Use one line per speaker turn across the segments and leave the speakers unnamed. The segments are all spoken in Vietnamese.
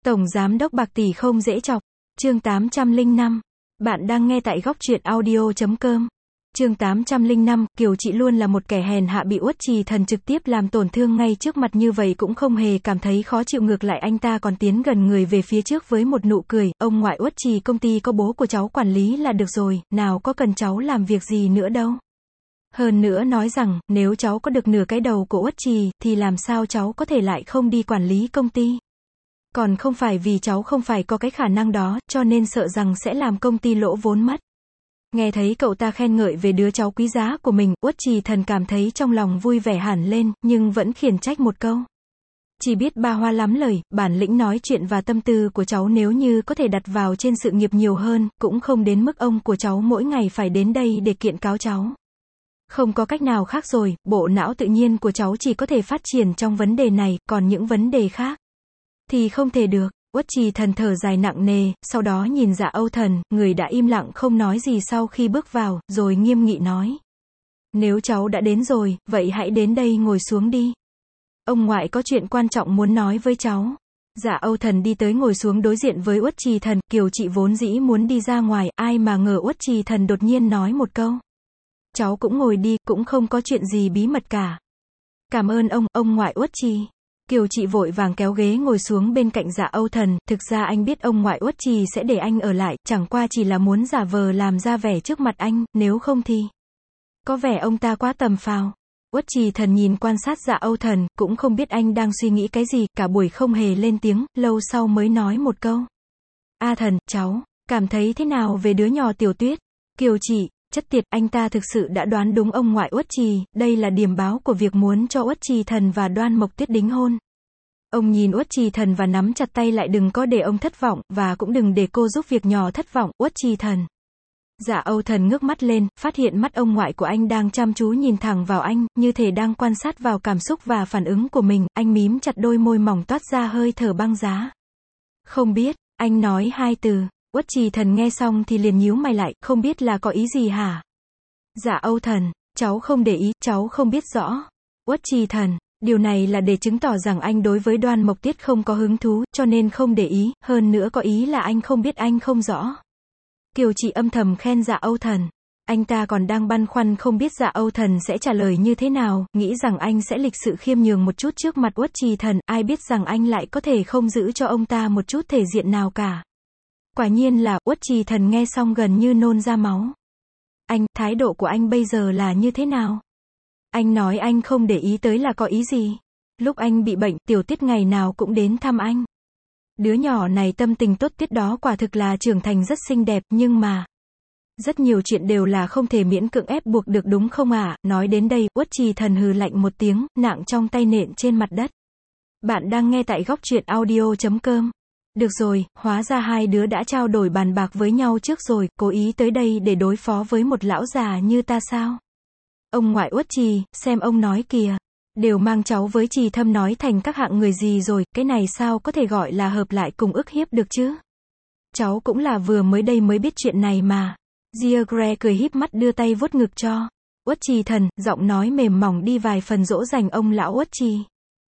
Tổng giám đốc bạc tỷ không dễ chọc. Chương 805. Bạn đang nghe tại góc truyện audio.com. Chương 805, Kiều Chị luôn là một kẻ hèn hạ bị Uất Trì Thần trực tiếp làm tổn thương ngay trước mặt như vậy cũng không hề cảm thấy khó chịu, ngược lại anh ta còn tiến gần người về phía trước với một nụ cười, ông ngoại Uất Trì, công ty có bố của cháu quản lý là được rồi, nào có cần cháu làm việc gì nữa đâu. Hơn nữa nói rằng, nếu cháu có được nửa cái đầu của Uất Trì, thì làm sao cháu có thể lại không đi quản lý công ty. Còn không phải vì cháu không phải có cái khả năng đó, cho nên sợ rằng sẽ làm công ty lỗ vốn mất. Nghe thấy cậu ta khen ngợi về đứa cháu quý giá của mình, Uất Trì Thần cảm thấy trong lòng vui vẻ hẳn lên, nhưng vẫn khiển trách một câu. Chỉ biết ba hoa lắm lời, bản lĩnh nói chuyện và tâm tư của cháu nếu như có thể đặt vào trên sự nghiệp nhiều hơn, cũng không đến mức ông của cháu mỗi ngày phải đến đây để kiện cáo cháu. Không có cách nào khác rồi, bộ não tự nhiên của cháu chỉ có thể phát triển trong vấn đề này, còn những vấn đề khác thì không thể được. Uất Trì Thần thở dài nặng nề, sau đó nhìn Dạ Âu Thần, người đã im lặng không nói gì sau khi bước vào, rồi nghiêm nghị nói. Nếu cháu đã đến rồi, vậy hãy đến đây ngồi xuống đi. Ông ngoại có chuyện quan trọng muốn nói với cháu. Dạ Âu Thần đi tới ngồi xuống đối diện với Uất Trì Thần, Kiều Chị vốn dĩ muốn đi ra ngoài, ai mà ngờ Uất Trì Thần đột nhiên nói một câu. Cháu cũng ngồi đi, cũng không có chuyện gì bí mật cả. Cảm ơn ông ngoại Uất Trì. Kiều Chị vội vàng kéo ghế ngồi xuống bên cạnh Dạ Âu Thần, thực ra anh biết ông ngoại Uất Trì sẽ để anh ở lại, chẳng qua chỉ là muốn giả vờ làm ra vẻ trước mặt anh, nếu không thì có vẻ ông ta quá tầm phào. Uất Trì Thần nhìn quan sát Dạ Âu Thần, cũng không biết anh đang suy nghĩ cái gì, cả buổi không hề lên tiếng, lâu sau mới nói một câu. A Thần, cháu, cảm thấy thế nào về đứa nhỏ Tiểu Tuyết? Kiều Chị, chất tiệt, anh ta thực sự đã đoán đúng ông ngoại Uất Trì, đây là điểm báo của việc muốn cho Uất Trì Thần và Đoan Mộc Tuyết đính hôn. Ông nhìn Uất Trì Thần và nắm chặt tay lại, đừng có để ông thất vọng, và cũng đừng để cô giúp việc nhỏ thất vọng, Uất Trì Thần. Dạ Âu Thần ngước mắt lên, phát hiện mắt ông ngoại của anh đang chăm chú nhìn thẳng vào anh, như thể đang quan sát vào cảm xúc và phản ứng của mình, anh mím chặt đôi môi mỏng toát ra hơi thở băng giá. Không biết, anh nói hai từ. Uất Trì Thần nghe xong thì liền nhíu mày lại, không biết là có ý gì hả? Dạ Âu Thần, cháu không để ý, cháu không biết rõ. Uất Trì Thần, điều này là để chứng tỏ rằng anh đối với Đoan Mộc Tuyết không có hứng thú, cho nên không để ý, hơn nữa có ý là anh không biết, anh không rõ. Kiều Chị âm thầm khen Dạ Âu Thần. Anh ta còn đang băn khoăn không biết Dạ Âu Thần sẽ trả lời như thế nào, nghĩ rằng anh sẽ lịch sự khiêm nhường một chút trước mặt Uất Trì Thần, ai biết rằng anh lại có thể không giữ cho ông ta một chút thể diện nào cả. Quả nhiên là, Uất Trì Thần nghe xong gần như nôn ra máu. Anh, thái độ của anh bây giờ là như thế nào? Anh nói anh không để ý tới là có ý gì? Lúc anh bị bệnh, Tiểu Tuyết ngày nào cũng đến thăm anh. Đứa nhỏ này tâm tình tốt, Tuyết đó quả thực là trưởng thành rất xinh đẹp, nhưng mà rất nhiều chuyện đều là không thể miễn cưỡng ép buộc được, đúng không ạ? Nói đến đây, Uất Trì Thần hừ lạnh một tiếng, nặng trong tay nện trên mặt đất. Bạn đang nghe tại góc truyện audio.com. Được rồi, hóa ra hai đứa đã trao đổi bàn bạc với nhau trước rồi, cố ý tới đây để đối phó với một lão già như ta sao? Ông ngoại Uất Trì, xem ông nói kìa. Đều mang cháu với Trì Thâm nói thành các hạng người gì rồi, cái này sao có thể gọi là hợp lại cùng ức hiếp được chứ? Cháu cũng là vừa mới đây mới biết chuyện này mà. Giagre cười híp mắt đưa tay vuốt ngực cho Uất Trì Thần, giọng nói mềm mỏng đi vài phần dỗ dành ông lão Uất Trì.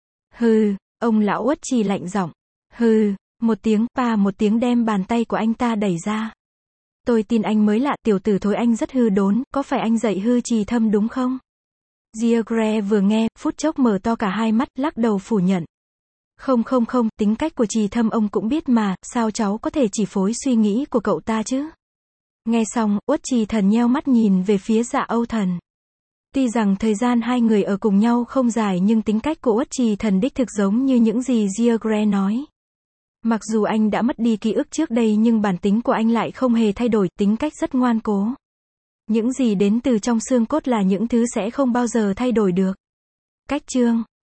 Hừ, ông lão Uất Trì lạnh giọng. Hừ, một tiếng, pa một tiếng đem bàn tay của anh ta đẩy ra. Tôi tin anh mới lạ, tiểu tử thối, anh rất hư đốn, có phải anh dạy hư Trì Thâm đúng không? Giagre vừa nghe, phút chốc mở to cả hai mắt, lắc đầu phủ nhận. Không, tính cách của Trì Thâm ông cũng biết mà, sao cháu có thể chỉ phối suy nghĩ của cậu ta chứ? Nghe xong, Uất Trì Thần nheo mắt nhìn về phía Dạ Âu Thần. Tuy rằng thời gian hai người ở cùng nhau không dài, nhưng tính cách của Uất Trì Thần đích thực giống như những gì Giagre nói. Mặc dù anh đã mất đi ký ức trước đây nhưng bản tính của anh lại không hề thay đổi, tính cách rất ngoan cố. Những gì đến từ trong xương cốt là những thứ sẽ không bao giờ thay đổi được. Cách chương